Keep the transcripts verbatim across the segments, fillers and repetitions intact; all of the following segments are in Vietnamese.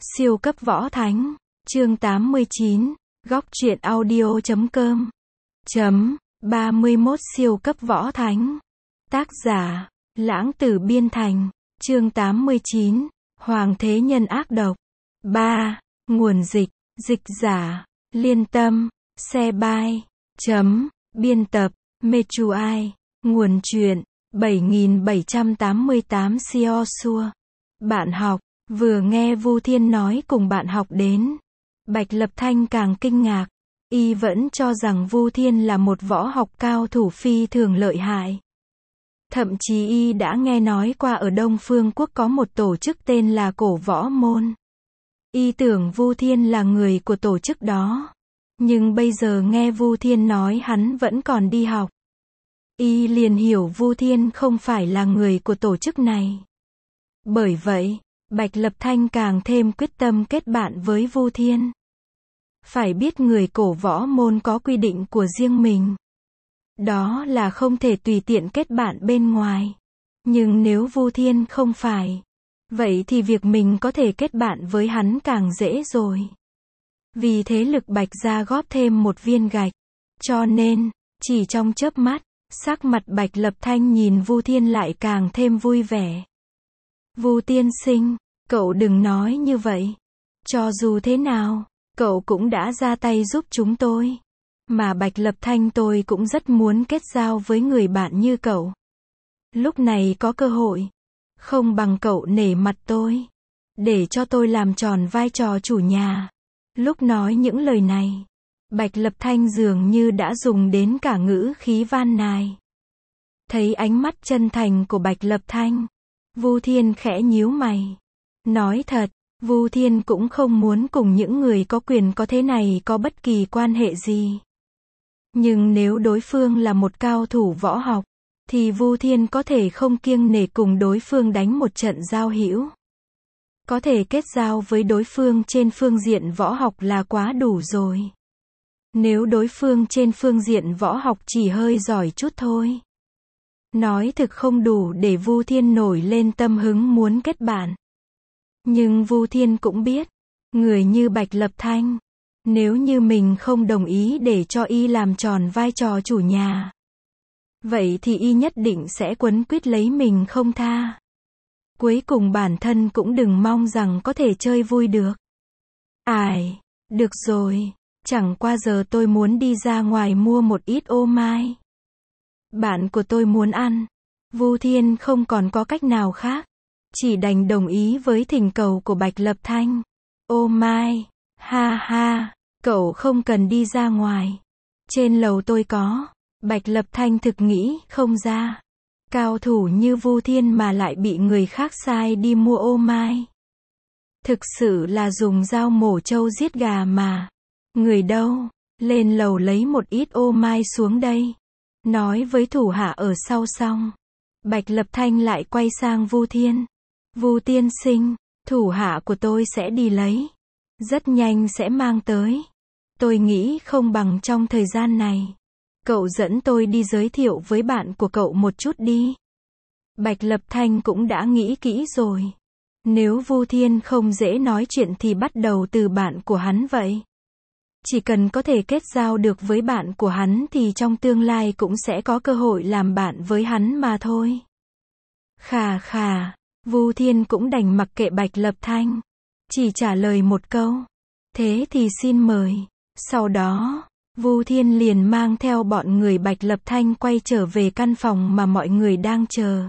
Siêu cấp võ thánh, chương tám mươi chín, góc truyện audio chấm com, chấm, ba mươi mốt siêu cấp võ thánh. Tác giả, Lãng Tử Biên Thành, chương tám mươi chín, Hoàng Thế Nhân ác độc. ba. Nguồn dịch, dịch giả, Liên Tâm, xe bay, chấm, biên tập, Mechuai, nguồn truyện, bảy nghìn bảy trăm tám mươi tám Siosua. Bạn học, vừa nghe Vu Thiên nói cùng bạn học đến, Bạch Lập Thanh càng kinh ngạc, y vẫn cho rằng Vu Thiên là một võ học cao thủ phi thường lợi hại. Thậm chí y đã nghe nói qua ở Đông Phương Quốc có một tổ chức tên là Cổ Võ Môn. Y tưởng Vu Thiên là người của tổ chức đó. Nhưng bây giờ nghe Vu Thiên nói hắn vẫn còn đi học, y liền hiểu Vu Thiên không phải là người của tổ chức này. Bởi vậy, Bạch Lập Thanh càng thêm quyết tâm kết bạn với Vu Thiên. Phải biết người Cổ Võ Môn có quy định của riêng mình. Đó là không thể tùy tiện kết bạn bên ngoài. Nhưng nếu Vu Thiên không phải, vậy thì việc mình có thể kết bạn với hắn càng dễ rồi. Vì thế lực Bạch gia góp thêm một viên gạch. Cho nên, chỉ trong chớp mắt, sắc mặt Bạch Lập Thanh nhìn Vu Thiên lại càng thêm vui vẻ. Vu tiên sinh, cậu đừng nói như vậy. Cho dù thế nào, cậu cũng đã ra tay giúp chúng tôi. Mà Bạch Lập Thanh tôi cũng rất muốn kết giao với người bạn như cậu. Lúc này có cơ hội, không bằng cậu nể mặt tôi, để cho tôi làm tròn vai trò chủ nhà. Lúc nói những lời này, Bạch Lập Thanh dường như đã dùng đến cả ngữ khí van nài. Thấy ánh mắt chân thành của Bạch Lập Thanh, Vu Thiên khẽ nhíu mày. Nói thật, Vu Thiên cũng không muốn cùng những người có quyền có thế này có bất kỳ quan hệ gì. Nhưng nếu đối phương là một cao thủ võ học, thì Vu Thiên có thể không kiêng nể cùng đối phương đánh một trận giao hữu. Có thể kết giao với đối phương trên phương diện võ học là quá đủ rồi. Nếu đối phương trên phương diện võ học chỉ hơi giỏi chút thôi, nói thực không đủ để Vu Thiên nổi lên tâm hứng muốn kết bạn. Nhưng Vu Thiên cũng biết, người như Bạch Lập Thanh, nếu như mình không đồng ý để cho y làm tròn vai trò chủ nhà, vậy thì y nhất định sẽ quấn quýt lấy mình không tha. Cuối cùng bản thân cũng đừng mong rằng có thể chơi vui được. Ải, được rồi, chẳng qua giờ tôi muốn đi ra ngoài mua một ít ô mai. Bạn của tôi muốn ăn. Vu Thiên không còn có cách nào khác, chỉ đành đồng ý với thỉnh cầu của Bạch Lập Thanh. Ô mai, ha ha, cậu không cần đi ra ngoài. Trên lầu tôi có. Bạch Lập Thanh thực nghĩ không ra. Cao thủ như Vu Thiên mà lại bị người khác sai đi mua ô mai. Thực sự là dùng dao mổ trâu giết gà mà. Người đâu, lên lầu lấy một ít ô mai xuống đây. Nói với thủ hạ ở sau xong, Bạch Lập Thanh lại quay sang Vu Thiên. Vu tiên sinh, thủ hạ của tôi sẽ đi lấy. Rất nhanh sẽ mang tới. Tôi nghĩ không bằng trong thời gian này, cậu dẫn tôi đi giới thiệu với bạn của cậu một chút đi. Bạch Lập Thanh cũng đã nghĩ kỹ rồi. Nếu Vu Thiên không dễ nói chuyện thì bắt đầu từ bạn của hắn vậy. Chỉ cần có thể kết giao được với bạn của hắn thì trong tương lai cũng sẽ có cơ hội làm bạn với hắn mà thôi. Khà khà, Vu Thiên cũng đành mặc kệ Bạch Lập Thanh, chỉ trả lời một câu. Thế thì xin mời. Sau đó, Vu Thiên liền mang theo bọn người Bạch Lập Thanh quay trở về căn phòng mà mọi người đang chờ.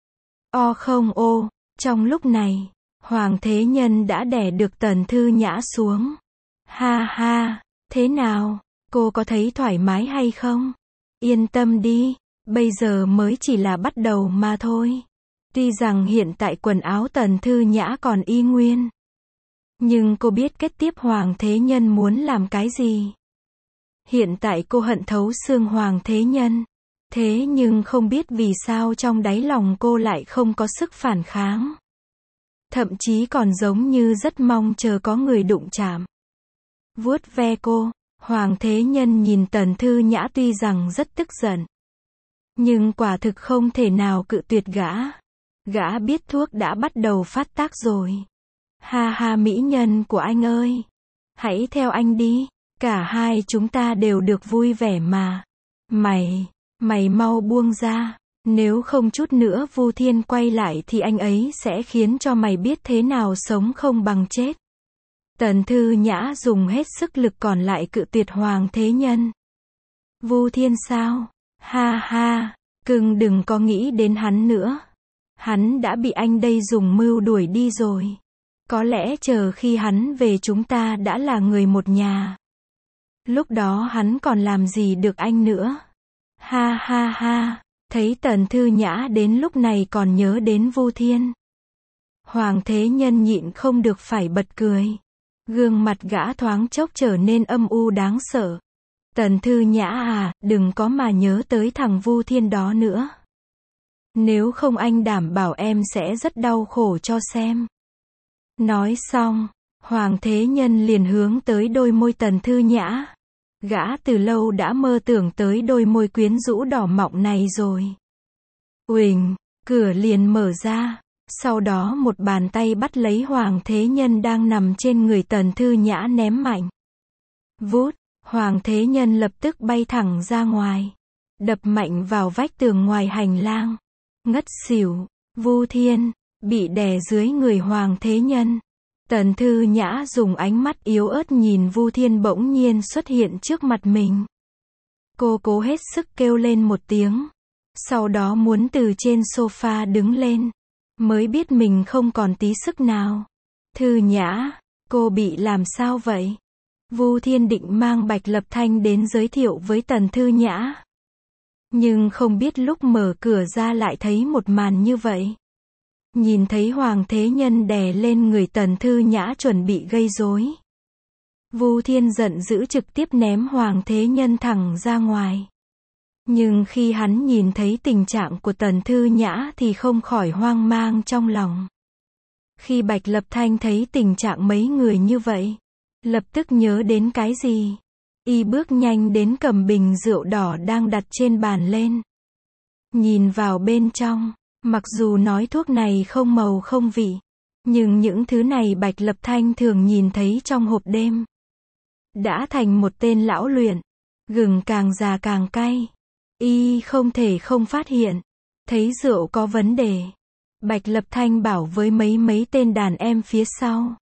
O không ô, trong lúc này, Hoàng Thế Nhân đã đè được Tần Thư Nhã xuống. Ha ha, thế nào, cô có thấy thoải mái hay không? Yên tâm đi, bây giờ mới chỉ là bắt đầu mà thôi. Tuy rằng hiện tại quần áo Tần Thư Nhã còn y nguyên, nhưng cô biết kế tiếp Hoàng Thế Nhân muốn làm cái gì. Hiện tại cô hận thấu xương Hoàng Thế Nhân. Thế nhưng không biết vì sao trong đáy lòng cô lại không có sức phản kháng. Thậm chí còn giống như rất mong chờ có người đụng chạm. Vuốt ve cô, Hoàng Thế Nhân nhìn Tần Thư Nhã tuy rằng rất tức giận, nhưng quả thực không thể nào cự tuyệt gã. Gã biết thuốc đã bắt đầu phát tác rồi. Ha ha mỹ nhân của anh ơi. Hãy theo anh đi. Cả hai chúng ta đều được vui vẻ mà. Mày, mày mau buông ra. Nếu không chút nữa Vu Thiên quay lại thì anh ấy sẽ khiến cho mày biết thế nào sống không bằng chết. Tần Thư Nhã dùng hết sức lực còn lại cự tuyệt Hoàng Thế Nhân. Vu Thiên sao? Ha ha, cưng đừng có nghĩ đến hắn nữa. Hắn đã bị anh đây dùng mưu đuổi đi rồi. Có lẽ chờ khi hắn về chúng ta đã là người một nhà. Lúc đó hắn còn làm gì được anh nữa. Ha ha ha, thấy Tần Thư Nhã đến lúc này còn nhớ đến Vu Thiên. Hoàng Thế Nhân nhịn không được phải bật cười. Gương mặt gã thoáng chốc trở nên âm u đáng sợ. Tần Thư Nhã à, đừng có mà nhớ tới thằng Vu Thiên đó nữa. Nếu không anh đảm bảo em sẽ rất đau khổ cho xem. Nói xong, Hoàng Thế Nhân liền hướng tới đôi môi Tần Thư Nhã. Gã từ lâu đã mơ tưởng tới đôi môi quyến rũ đỏ mọng này rồi. Uỳnh, cửa liền mở ra. Sau đó một bàn tay bắt lấy Hoàng Thế Nhân đang nằm trên người Tần Thư Nhã ném mạnh. Vút, Hoàng Thế Nhân lập tức bay thẳng ra ngoài. Đập mạnh vào vách tường ngoài hành lang. Ngất xỉu. Vu Thiên bị đè dưới người Hoàng Thế Nhân. Tần Thư Nhã dùng ánh mắt yếu ớt nhìn Vu Thiên bỗng nhiên xuất hiện trước mặt mình. Cô cố hết sức kêu lên một tiếng. Sau đó muốn từ trên sofa đứng lên. Mới biết mình không còn tí sức nào. Thư Nhã, cô bị làm sao vậy? Vu Thiên định mang Bạch Lập Thanh đến giới thiệu với Tần Thư Nhã. Nhưng không biết lúc mở cửa ra lại thấy một màn như vậy. Nhìn thấy Hoàng Thế Nhân đè lên người Tần Thư Nhã chuẩn bị gây rối. Vu Thiên giận dữ trực tiếp ném Hoàng Thế Nhân thẳng ra ngoài. Nhưng khi hắn nhìn thấy tình trạng của Tần Thư Nhã thì không khỏi hoang mang trong lòng. Khi Bạch Lập Thanh thấy tình trạng mấy người như vậy, lập tức nhớ đến cái gì. Y bước nhanh đến cầm bình rượu đỏ đang đặt trên bàn lên. Nhìn vào bên trong, mặc dù nói thuốc này không màu không vị, nhưng những thứ này Bạch Lập Thanh thường nhìn thấy trong hộp đêm. Đã thành một tên lão luyện, gừng càng già càng cay. Y không thể không phát hiện, thấy rượu có vấn đề. Bạch Lập Thanh bảo với mấy mấy tên đàn em phía sau.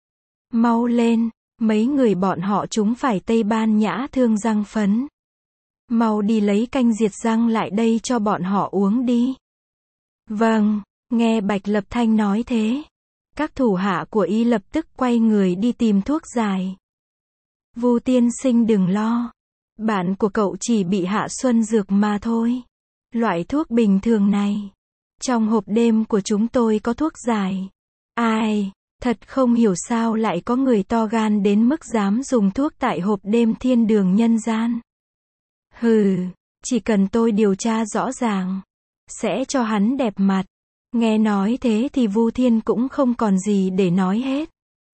Mau lên, mấy người bọn họ chúng phải Tây Ban Nhã thương răng phấn. Mau đi lấy canh diệt răng lại đây cho bọn họ uống đi. Vâng, nghe Bạch Lập Thanh nói thế. Các thủ hạ của Y lập tức quay người đi tìm thuốc giải. Vu tiên sinh đừng lo. Bạn của cậu chỉ bị hạ xuân dược mà thôi. Loại thuốc bình thường này. Trong hộp đêm của chúng tôi có thuốc giải. Ai, thật không hiểu sao lại có người to gan đến mức dám dùng thuốc tại hộp đêm thiên đường nhân gian. Hừ, chỉ cần tôi điều tra rõ ràng, sẽ cho hắn đẹp mặt. Nghe nói thế thì Vu Thiên cũng không còn gì để nói hết.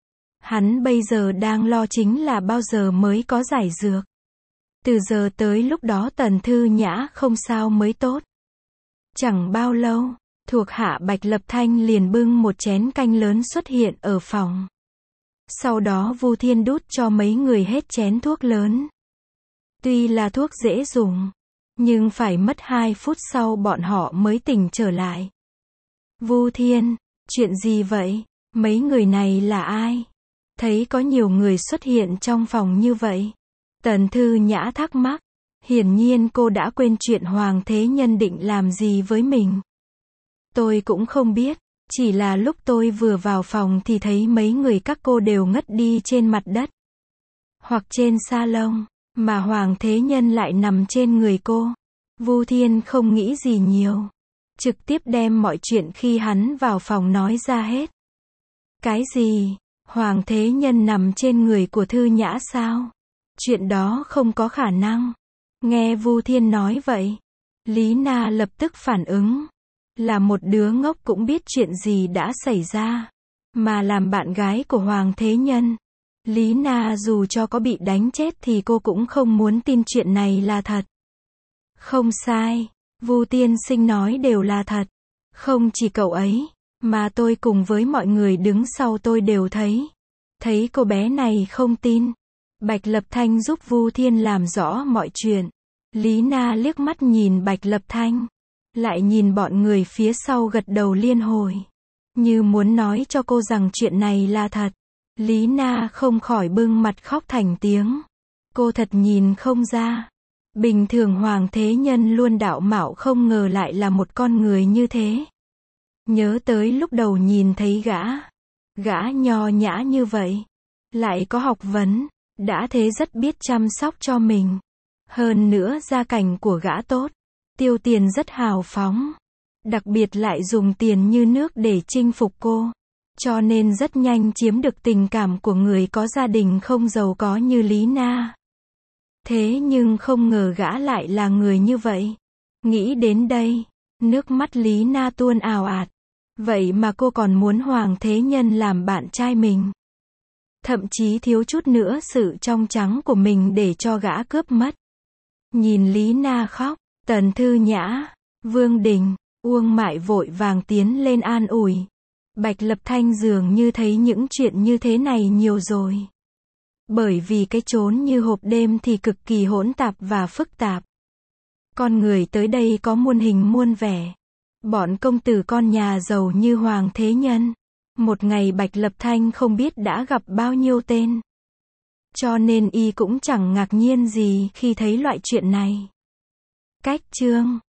Hắn bây giờ đang lo chính là bao giờ mới có giải dược. Từ giờ tới lúc đó Tần Thư Nhã không sao mới tốt. Chẳng bao lâu, thuộc hạ Bạch Lập Thanh liền bưng một chén canh lớn xuất hiện ở phòng. Sau đó Vu Thiên đút cho mấy người hết chén thuốc lớn. Tuy là thuốc dễ dùng, nhưng phải mất hai phút sau bọn họ mới tỉnh trở lại. Vu Thiên, chuyện gì vậy? Mấy người này là ai? Thấy có nhiều người xuất hiện trong phòng như vậy. Tần Thư Nhã thắc mắc. Hiển nhiên cô đã quên chuyện Hoàng Thế Nhân định làm gì với mình. Tôi cũng không biết, chỉ là lúc tôi vừa vào phòng thì thấy mấy người các cô đều ngất đi trên mặt đất. Hoặc trên salon, mà Hoàng Thế Nhân lại nằm trên người cô. Vu Thiên không nghĩ gì nhiều. Trực tiếp đem mọi chuyện khi hắn vào phòng nói ra hết. Cái gì? Hoàng Thế Nhân nằm trên người của Thư Nhã sao? Chuyện đó không có khả năng. Nghe Vu Thiên nói vậy, Lý Na lập tức phản ứng. Là một đứa ngốc cũng biết chuyện gì đã xảy ra. Mà làm bạn gái của Hoàng Thế Nhân. Lý Na dù cho có bị đánh chết thì cô cũng không muốn tin chuyện này là thật. Không sai, Vu tiên sinh nói đều là thật. Không chỉ cậu ấy, Mà tôi cùng với mọi người đứng sau tôi đều thấy. Thấy cô bé này không tin. Bạch Lập Thanh giúp Vu Thiên làm rõ mọi chuyện. Lý Na liếc mắt nhìn Bạch Lập Thanh. Lại nhìn bọn người phía sau gật đầu liên hồi. Như muốn nói cho cô rằng chuyện này là thật. Lý Na không khỏi bưng mặt khóc thành tiếng. Cô thật nhìn không ra. Bình thường Hoàng Thế Nhân luôn đạo mạo, không ngờ lại là một con người như thế. Nhớ tới lúc đầu nhìn thấy gã. Gã nho nhã như vậy. Lại có học vấn. Đã thế rất biết chăm sóc cho mình. Hơn nữa gia cảnh của gã tốt. Tiêu tiền rất hào phóng. Đặc biệt lại dùng tiền như nước để chinh phục cô. Cho nên rất nhanh chiếm được tình cảm của người có gia đình không giàu có như Lý Na. Thế nhưng không ngờ gã lại là người như vậy. Nghĩ đến đây, nước mắt Lý Na tuôn ào ạt. Vậy mà cô còn muốn Hoàng Thế Nhân làm bạn trai mình. Thậm chí thiếu chút nữa sự trong trắng của mình để cho gã cướp mất. Nhìn Lý Na khóc, Tần Thư Nhã, Vương Đình, Uông Mại vội vàng tiến lên an ủi. Bạch Lập Thanh dường như thấy những chuyện như thế này nhiều rồi. Bởi vì cái chốn như hộp đêm thì cực kỳ hỗn tạp và phức tạp. Con người tới đây có muôn hình muôn vẻ. Bọn công tử con nhà giàu như Hoàng Thế Nhân. Một ngày Bạch Lập Thanh không biết đã gặp bao nhiêu tên. Cho nên y cũng chẳng ngạc nhiên gì khi thấy loại chuyện này. Cách chương